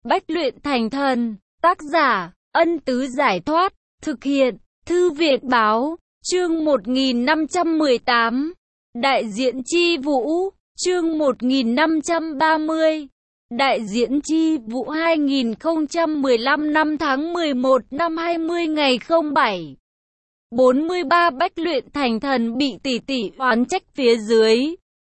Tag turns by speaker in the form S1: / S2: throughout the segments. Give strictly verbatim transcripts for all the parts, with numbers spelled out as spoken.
S1: Bách luyện thành thần, tác giả, Ân Tứ Giải Thoát, thực hiện, Thư viện Báo, chương một nghìn năm trăm mười tám, Đại diễn chi vũ, chương một nghìn năm trăm ba mươi, Đại diễn chi vũ hai nghìn không trăm mười lăm năm tháng mười một năm hai mươi ngày không bảy. bốn mươi ba Bách luyện thành thần bị tỷ tỷ oán trách phía dưới.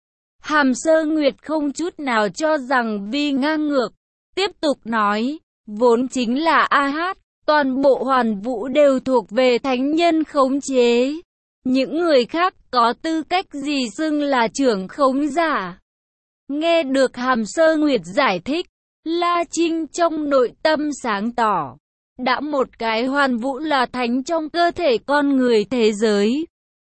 S1: Hàm Sơ Nguyệt không chút nào cho rằng Vi ngang ngược, tiếp tục nói, vốn chính là A Hát, toàn bộ Hoàn Vũ đều thuộc về thánh nhân khống chế. Những người khác có tư cách gì xưng là trưởng khống giả? Nghe được Hàm Sơ Nguyệt giải thích, La Trinh trong nội tâm sáng tỏ. Đã một cái Hoàn Vũ là thánh trong cơ thể con người thế giới.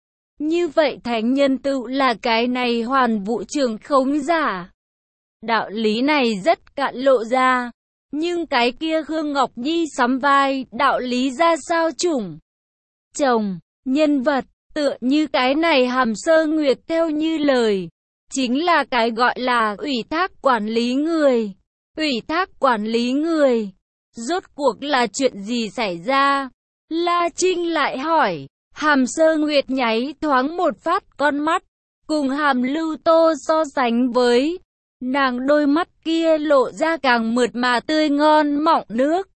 S1: Như vậy thánh nhân tự là cái này Hoàn Vũ trưởng khống giả. Đạo lý này rất cạn lộ ra. Nhưng cái kia Khương Ngọc Nhi sắm vai, đạo lý ra sao chủng? Chồng, nhân vật, tựa như cái này Hàm Sơ Nguyệt theo như lời. Chính là cái gọi là ủy thác quản lý người. Ủy thác quản lý người. Rốt cuộc là chuyện gì xảy ra? La Trinh lại hỏi. Hàm Sơ Nguyệt nháy thoáng một phát con mắt. Cùng Hàm Lưu Tô so sánh với. Nàng đôi mắt kia lộ ra càng mượt mà tươi ngon mọng nước.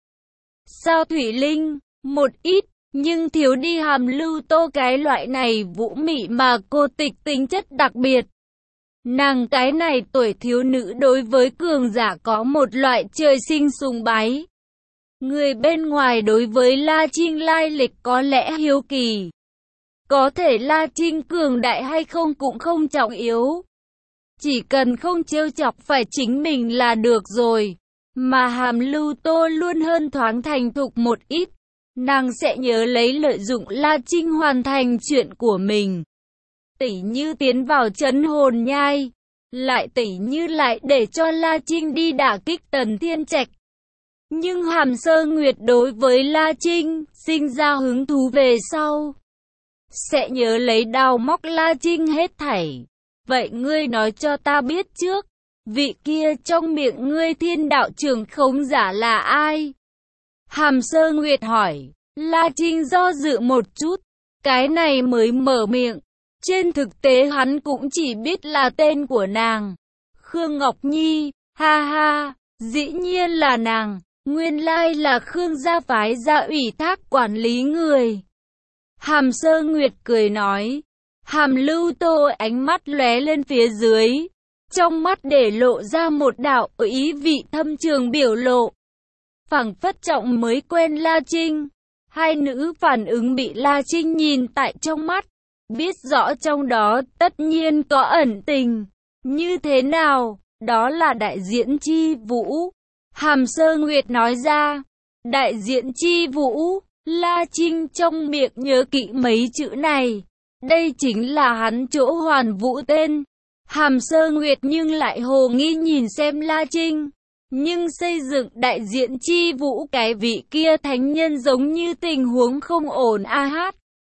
S1: Sao Thủy Linh, một ít, nhưng thiếu đi Hàm Lưu Tô cái loại này vũ mị mà cô tịch tính chất đặc biệt. Nàng cái này tuổi thiếu nữ đối với cường giả có một loại trời sinh sùng bái. Người bên ngoài đối với La Trinh lai lịch có lẽ hiếu kỳ. Có thể La Trinh cường đại hay không cũng không trọng yếu. Chỉ cần không trêu chọc phải chính mình là được rồi. Mà Hàm Lưu Tô luôn hơn thoáng thành thục một ít. Nàng sẽ nhớ lấy lợi dụng La Trinh hoàn thành chuyện của mình. Tỉ như tiến vào trấn hồn nhai. Lại tỉ như lại để cho La Trinh đi đả kích Tần Thiên Trạch. Nhưng Hàm Sơ Nguyệt đối với La Trinh sinh ra hứng thú về sau. Sẽ nhớ lấy đào móc La Trinh hết thảy. Vậy ngươi nói cho ta biết trước, vị kia trong miệng ngươi thiên đạo trưởng khống giả là ai? Hàm Sơ Nguyệt hỏi. La Trinh do dự một chút, cái này mới mở miệng. Trên thực tế hắn cũng chỉ biết là tên của nàng. Khương Ngọc Nhi, ha ha, dĩ nhiên là nàng, nguyên lai là Khương gia phái gia ủy thác quản lý người. Hàm Sơ Nguyệt cười nói. Hàm Lưu Tô ánh mắt lóe lên phía dưới, trong mắt để lộ ra một đạo ý vị thâm trường biểu lộ. Phảng phất trọng mới quen La Trinh, hai nữ phản ứng bị La Trinh nhìn tại trong mắt, biết rõ trong đó tất nhiên có ẩn tình. Như thế nào? Đó là đại diễn chi vũ. Hàm Sơ Nguyệt nói ra. Đại diễn chi vũ. La Trinh trong miệng nhớ kỹ mấy chữ này. Đây chính là hắn chỗ Hoàn Vũ tên. Hàm Sơ Nguyệt nhưng lại hồ nghi nhìn xem La Trinh. Nhưng xây dựng đại diện chi vũ cái vị kia thánh nhân giống như tình huống không ổn A Hát.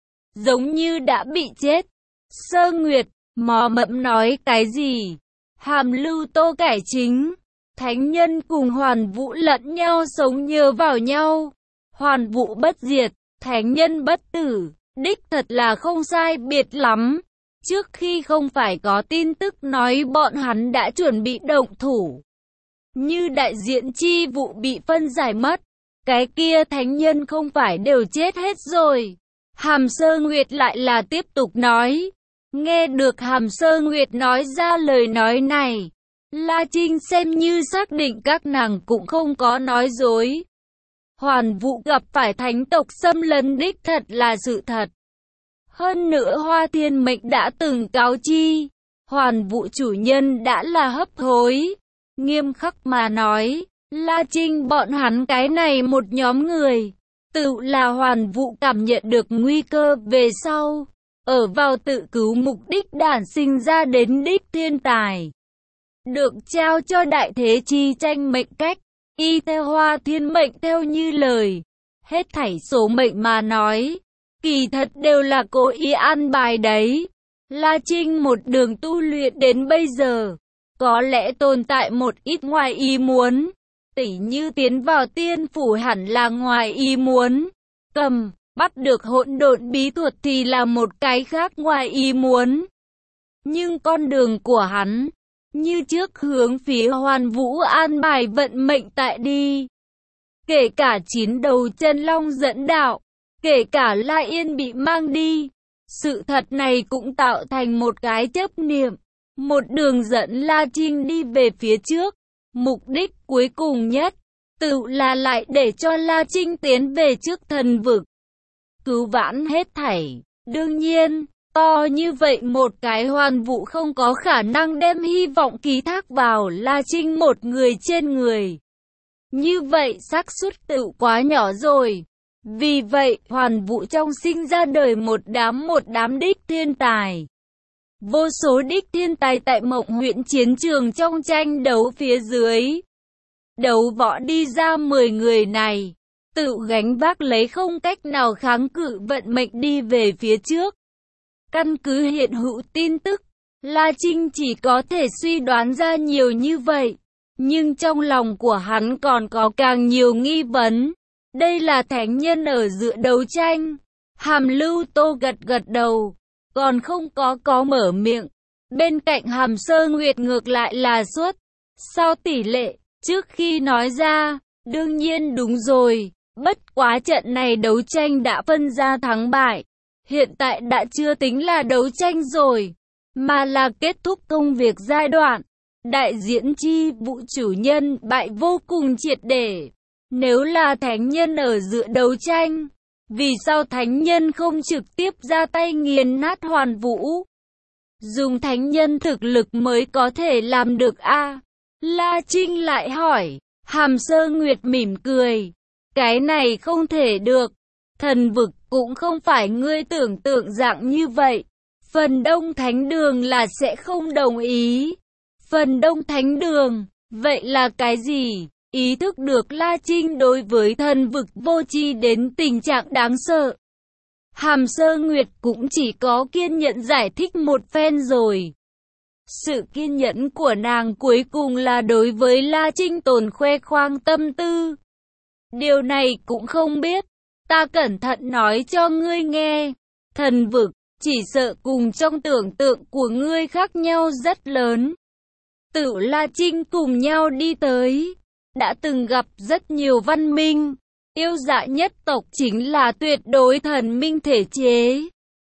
S1: Giống như đã bị chết. Sơ Nguyệt, mò mẫm nói cái gì? Hàm Lưu Tô cải chính. Thánh nhân cùng Hoàn Vũ lẫn nhau sống nhờ vào nhau. Hoàn Vũ bất diệt, thánh nhân bất tử. Đích thật là không sai biệt lắm. Trước khi không phải có tin tức nói bọn hắn đã chuẩn bị động thủ. Như đại diện chi vụ bị phân giải mất. Cái kia thánh nhân không phải đều chết hết rồi. Hàm Sơ Nguyệt lại là tiếp tục nói. Nghe được Hàm Sơ Nguyệt nói ra lời nói này. La Trinh xem như xác định các nàng cũng không có nói dối. Hoàn Vũ gặp phải thánh tộc xâm lấn đích thật là sự thật. Hơn nữa Hoa Thiên Mệnh đã từng cáo chi. Hoàn Vũ chủ nhân đã là hấp hối. Nghiêm khắc mà nói, La Trinh bọn hắn cái này một nhóm người. Tự là Hoàn Vũ cảm nhận được nguy cơ về sau. Ở vào tự cứu mục đích đản sinh ra đến đích thiên tài. Được trao cho đại thế chi tranh mệnh cách. Y theo Hoa Thiên Mệnh theo như lời. Hết thảy số mệnh mà nói. Kỳ thật đều là cố ý an bài đấy. La Trinh một đường tu luyện đến bây giờ. Có lẽ tồn tại một ít ngoài ý muốn. Tỷ Tỉ như tiến vào tiên phủ hẳn là ngoài ý muốn. Cầm, bắt được hỗn độn bí thuật thì là một cái khác ngoài ý muốn. Nhưng con đường của hắn, như trước hướng phía Hoàn Vũ an bài vận mệnh tại đi. Kể cả chín đầu chân long dẫn đạo, kể cả La Yên bị mang đi, sự thật này cũng tạo thành một cái chấp niệm, một đường dẫn La Trinh đi về phía trước. Mục đích cuối cùng nhất, tự là lại để cho La Trinh tiến về trước thần vực, cứu vãn hết thảy. Đương nhiên, to như vậy một cái Hoàn Vũ không có khả năng đem hy vọng ký thác vào La Trinh một người trên người. Như vậy xác suất tự quá nhỏ rồi. Vì vậy, Hoàn Vũ trong sinh ra đời một đám một đám đích thiên tài. Vô số đích thiên tài tại Mộng huyện chiến trường trong tranh đấu phía dưới. Đấu võ đi ra mười người này, tự gánh vác lấy không cách nào kháng cự vận mệnh đi về phía trước. Căn cứ hiện hữu tin tức, La Trinh chỉ có thể suy đoán ra nhiều như vậy. Nhưng trong lòng của hắn còn có càng nhiều nghi vấn. Đây là thánh nhân ở giữa đấu tranh. Hàm Lưu Tô gật gật đầu, còn không có có mở miệng. Bên cạnh Hàm Sơ Nguyệt ngược lại là suốt sao tỷ lệ, trước khi nói ra, đương nhiên đúng rồi. Bất quá trận này đấu tranh đã phân ra thắng bại. Hiện tại đã chưa tính là đấu tranh rồi, mà là kết thúc công việc giai đoạn. Đại diễn chi vũ chủ nhân bại vô cùng triệt để. Nếu là thánh nhân ở giữa đấu tranh, vì sao thánh nhân không trực tiếp ra tay nghiền nát Hoàn Vũ? Dùng thánh nhân thực lực mới có thể làm được a? La Trinh lại hỏi. Hàm Sơ Nguyệt mỉm cười. Cái này không thể được. Thần vực cũng không phải ngươi tưởng tượng dạng như vậy. Phần đông thánh đường là sẽ không đồng ý. Phần đông thánh đường, vậy là cái gì? Ý thức được La Trinh đối với thần vực vô tri đến tình trạng đáng sợ. Hàm Sơ Nguyệt cũng chỉ có kiên nhẫn giải thích một phen rồi. Sự kiên nhẫn của nàng cuối cùng là đối với La Trinh tồn khoe khoang tâm tư. Điều này cũng không biết, ta cẩn thận nói cho ngươi nghe. Thần vực, chỉ sợ cùng trong tưởng tượng của ngươi khác nhau rất lớn. Tự La Trinh cùng nhau đi tới, đã từng gặp rất nhiều văn minh. Yêu dạ nhất tộc chính là tuyệt đối thần minh thể chế.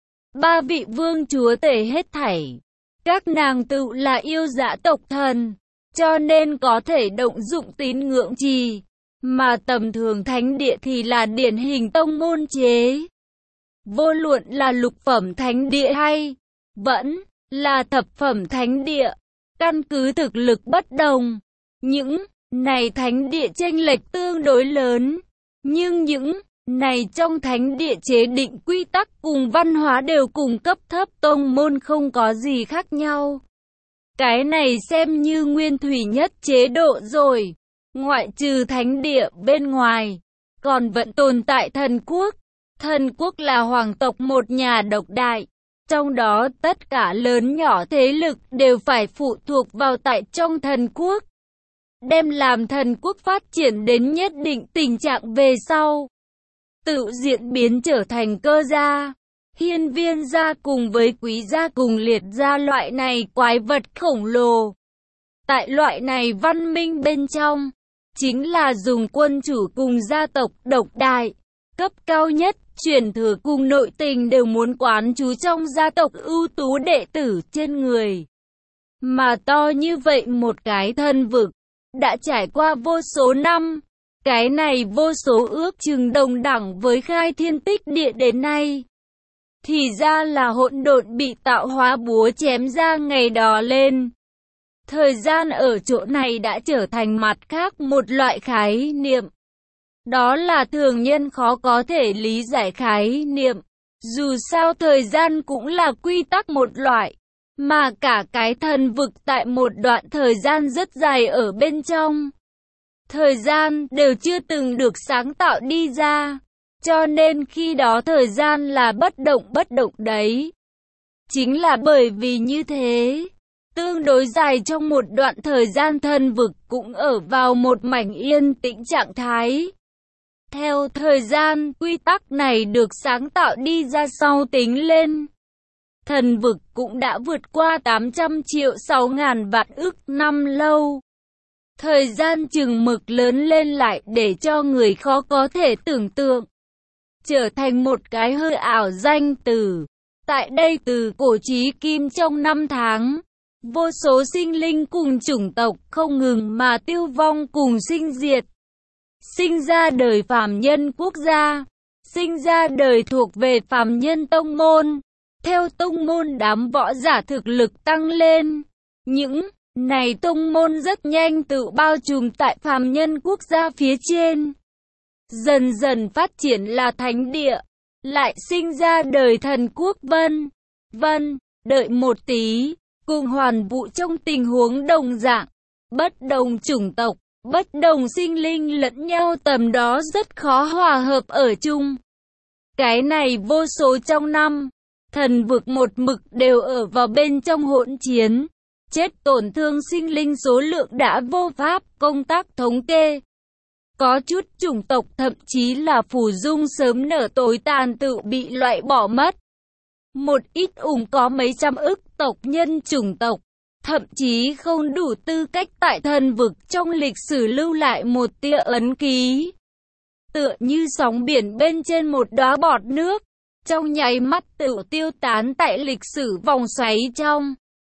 S1: Ba vị vương chúa tể hết thảy, các nàng tự là yêu dạ tộc thần, cho nên có thể động dụng tín ngưỡng trì. Mà tầm thường thánh địa thì là điển hình tông môn chế. Vô luận là lục phẩm thánh địa hay vẫn là thập phẩm thánh địa, căn cứ thực lực bất đồng, những này thánh địa chênh lệch tương đối lớn. Nhưng những này trong thánh địa chế định quy tắc cùng văn hóa đều cùng cấp thấp tông môn không có gì khác nhau. Cái này xem như nguyên thủy nhất chế độ rồi. Ngoại trừ thánh địa bên ngoài, còn vẫn tồn tại thần quốc. Thần quốc là hoàng tộc một nhà độc đại. Trong đó tất cả lớn nhỏ thế lực đều phải phụ thuộc vào tại trong thần quốc. Đem làm thần quốc phát triển đến nhất định tình trạng về sau, tự diễn biến trở thành cơ gia, hiên viên gia cùng với quý gia cùng liệt gia loại này quái vật khổng lồ. Tại loại này văn minh bên trong, chính là dùng quân chủ cùng gia tộc độc đại, cấp cao nhất, truyền thừa cùng nội tình đều muốn quán trú trong gia tộc ưu tú đệ tử trên người. Mà to như vậy một cái thần vực, đã trải qua vô số năm, cái này vô số ước chừng đồng đẳng với khai thiên tích địa đến nay. Thì ra là hỗn độn bị tạo hóa búa chém ra ngày đó lên. Thời gian ở chỗ này đã trở thành mặt khác một loại khái niệm. Đó là thường nhân khó có thể lý giải khái niệm. Dù sao thời gian cũng là quy tắc một loại, mà cả cái thần vực tại một đoạn thời gian rất dài ở bên trong. Thời gian đều chưa từng được sáng tạo đi ra, cho nên khi đó thời gian là bất động bất động đấy. Chính là bởi vì như thế, tương đối dài trong một đoạn thời gian thần vực cũng ở vào một mảnh yên tĩnh trạng thái. Theo thời gian, quy tắc này được sáng tạo đi ra sau tính lên. Thần vực cũng đã vượt qua tám trăm triệu sáu ngàn vạn ức năm lâu. Thời gian chừng mực lớn lên lại để cho người khó có thể tưởng tượng. Trở thành một cái hơi ảo danh từ. Tại đây từ cổ chí kim trong năm tháng, vô số sinh linh cùng chủng tộc không ngừng mà tiêu vong cùng sinh diệt. Sinh ra đời phàm nhân quốc gia, sinh ra đời thuộc về phàm nhân tông môn. Theo tông môn đám võ giả thực lực tăng lên, những này tông môn rất nhanh tự bao trùm tại phàm nhân quốc gia phía trên. Dần dần phát triển là thánh địa, lại sinh ra đời thần quốc vân. Vân, đợi một tí, cùng hoàn vũ trong tình huống đồng dạng, bất đồng chủng tộc, bất đồng sinh linh lẫn nhau tầm đó rất khó hòa hợp ở chung. Cái này vô số trong năm, thần vực một mực đều ở vào bên trong hỗn chiến, chết tổn thương sinh linh số lượng đã vô pháp công tác thống kê. Có chút chủng tộc thậm chí là phù dung sớm nở tối tàn tự bị loại bỏ mất. Một ít ủng có mấy trăm ức tộc nhân chủng tộc, thậm chí không đủ tư cách tại thần vực trong lịch sử lưu lại một tia ấn ký. Tựa như sóng biển bên trên một đóa bọt nước, trong nháy mắt tự tiêu tán tại lịch sử vòng xoáy trong.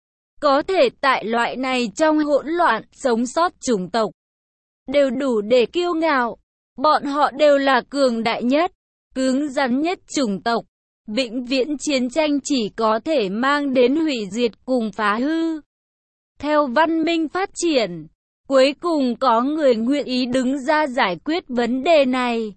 S1: Có thể tại loại này trong hỗn loạn sống sót chủng tộc, đều đủ để kiêu ngạo. Bọn họ đều là cường đại nhất, cứng rắn nhất chủng tộc. Vĩnh viễn chiến tranh chỉ có thể mang đến hủy diệt cùng phá hư. Theo văn minh phát triển, cuối cùng có người nguyện ý đứng ra giải quyết vấn đề này.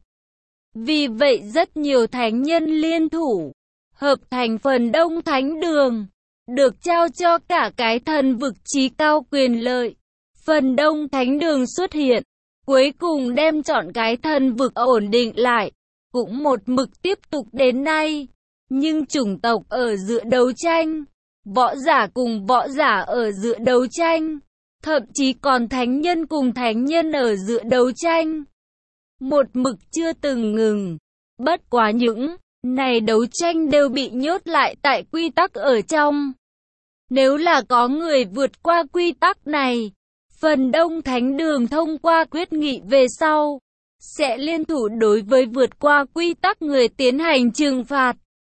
S1: Vì vậy rất nhiều thánh nhân liên thủ, hợp thành phần Đông Thánh Đường, được trao cho cả cái thần vực chí cao quyền lợi. Phần Đông Thánh Đường xuất hiện, cuối cùng đem chọn cái thần vực ổn định lại, cũng một mực tiếp tục đến nay. Nhưng chủng tộc ở giữa đấu tranh, võ giả cùng võ giả ở giữa đấu tranh, thậm chí còn thánh nhân cùng thánh nhân ở giữa đấu tranh, một mực chưa từng ngừng. Bất quá những này đấu tranh đều bị nhốt lại tại quy tắc ở trong. Nếu là có người vượt qua quy tắc này, phần Đông Thánh Đường thông qua quyết nghị về sau, sẽ liên thủ đối với vượt qua quy tắc người tiến hành trừng phạt.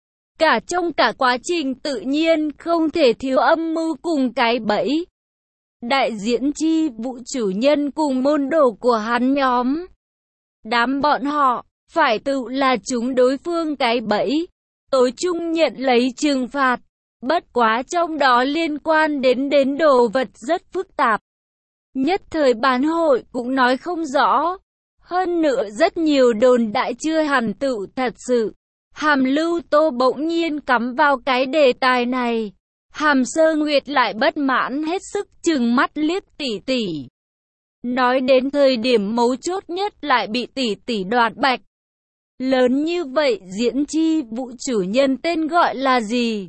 S1: Cả trong cả quá trình tự nhiên không thể thiếu âm mưu cùng cái bẫy. Đại diễn chi vũ chủ nhân cùng môn đồ của hắn nhóm. Đám bọn họ, phải tự là chúng đối phương cái bẫy, tối chung nhận lấy trừng phạt. Bất quá trong đó liên quan đến đến đồ vật rất phức tạp. Nhất thời bán hội cũng nói không rõ. Hơn nữa rất nhiều đồn đại chưa hẳn tự thật sự. Hàm Lưu Tô bỗng nhiên cắm vào cái đề tài này. Hàm Sơ Nguyệt lại bất mãn hết sức trừng mắt liếc tỷ tỷ. Nói đến thời điểm mấu chốt nhất lại bị tỷ tỷ đoạt bạch. Lớn như vậy diễn chi vũ chủ nhân tên gọi là gì?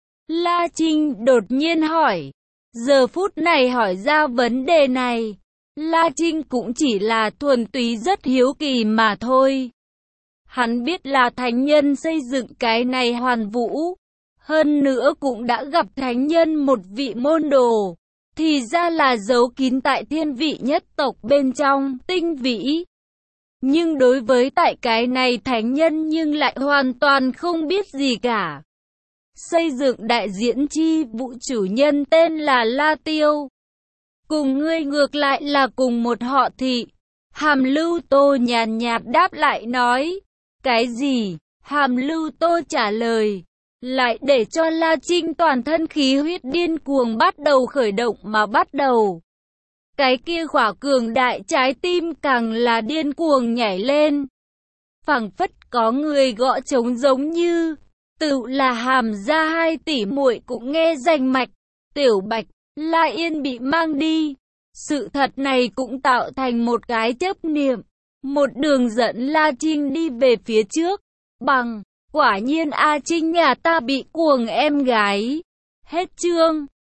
S1: La Trinh đột nhiên hỏi. Giờ phút này hỏi ra vấn đề này, La Trinh cũng chỉ là thuần túy rất hiếu kỳ mà thôi. Hắn biết là thánh nhân xây dựng cái này hoàn vũ, hơn nữa cũng đã gặp thánh nhân một vị môn đồ, thì ra là giấu kín tại thiên vị nhất tộc bên trong, tinh vĩ. Nhưng đối với tại cái này thánh nhân nhưng lại hoàn toàn không biết gì cả. Xây dựng đại diễn chi vũ chủ nhân tên là La Tiêu. Cùng ngươi ngược lại là cùng một họ thị. Hàm Lưu Tô nhàn nhạt đáp lại nói. Cái gì? Hàm Lưu Tô trả lời. Lại để cho La Trinh toàn thân khí huyết điên cuồng bắt đầu khởi động mà bắt đầu. Cái kia khỏa cường đại trái tim càng là điên cuồng nhảy lên. Phảng phất có người gõ trống giống như. Tự là Hàm gia hai tỷ muội cũng nghe rành mạch. Tiểu Bạch, La Yên bị mang đi. Sự thật này cũng tạo thành một cái chấp niệm. Một đường dẫn La Trinh đi về phía trước. Bằng, quả nhiên A Trinh nhà ta bị cuồng em gái. Hết chương.